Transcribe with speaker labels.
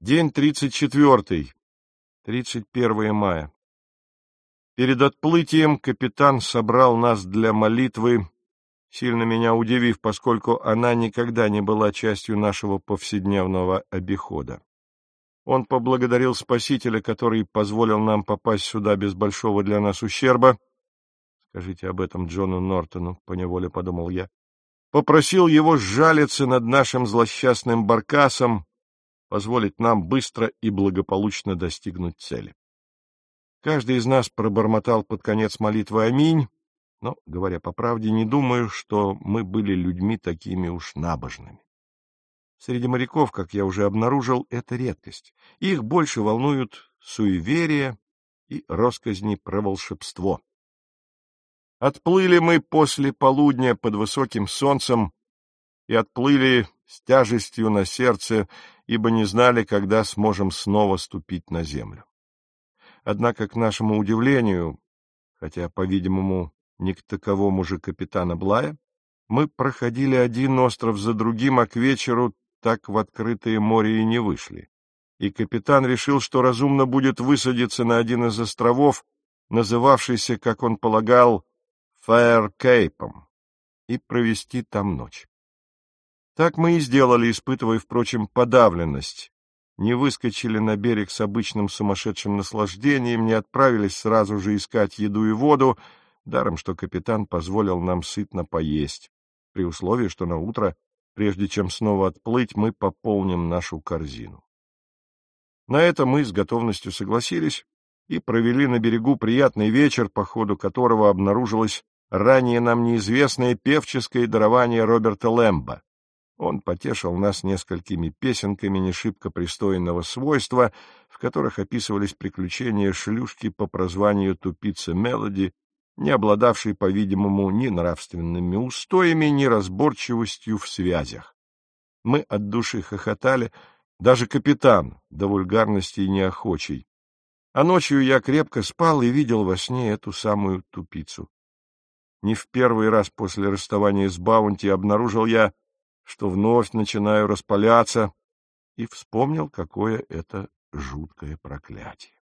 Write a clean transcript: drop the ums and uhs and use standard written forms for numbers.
Speaker 1: День 34, 31 мая. Перед отплытием капитан собрал нас для молитвы, сильно меня удивив, поскольку она никогда не была частью нашего повседневного обихода. Он поблагодарил Спасителя, который позволил нам попасть сюда без большого для нас ущерба. Скажите об этом Джону Нортону, поневоле подумал я. Попросил его сжалиться над нашим злосчастным баркасом, позволить нам быстро и благополучно достигнуть цели. Каждый из нас пробормотал под конец молитвы «Аминь», но, говоря по правде, не думаю, что мы были людьми такими уж набожными. Среди моряков, как я уже обнаружил, это редкость. Их больше волнуют суеверия и россказни про волшебство. Отплыли мы после полудня под высоким солнцем и отплыли с тяжестью на сердце, ибо не знали, когда сможем снова ступить на землю. Однако, к нашему удивлению, хотя, по-видимому, не к таковому же капитана Блая, мы проходили один остров за другим, а к вечеру так в открытое море и не вышли. И капитан решил, что разумно будет высадиться на один из островов, называвшийся, как он полагал, Фаэр-Кейпом, и провести там ночь. Так мы и сделали, испытывая, впрочем, подавленность. Не выскочили на берег с обычным сумасшедшим наслаждением, не отправились сразу же искать еду и воду, даром что капитан позволил нам сытно поесть, при условии, что наутро, прежде чем снова отплыть, мы пополним нашу корзину. На это мы с готовностью согласились и провели на берегу приятный вечер, по ходу которого обнаружилось ранее нам неизвестное певческое дарование Роберта Лэмба. Он потешил нас несколькими песенками не шибко пристойного свойства, в которых описывались приключения шлюшки по прозванию Тупица Мелоди, не обладавшей, по-видимому, ни нравственными устоями, ни разборчивостью в связях. Мы от души хохотали, даже капитан, до вульгарности неохочий. А ночью я крепко спал и видел во сне эту самую тупицу. Не в первый раз после расставания с Баунти обнаружил я, что вновь начинаю распаляться, и вспомнил, какое это жуткое проклятие.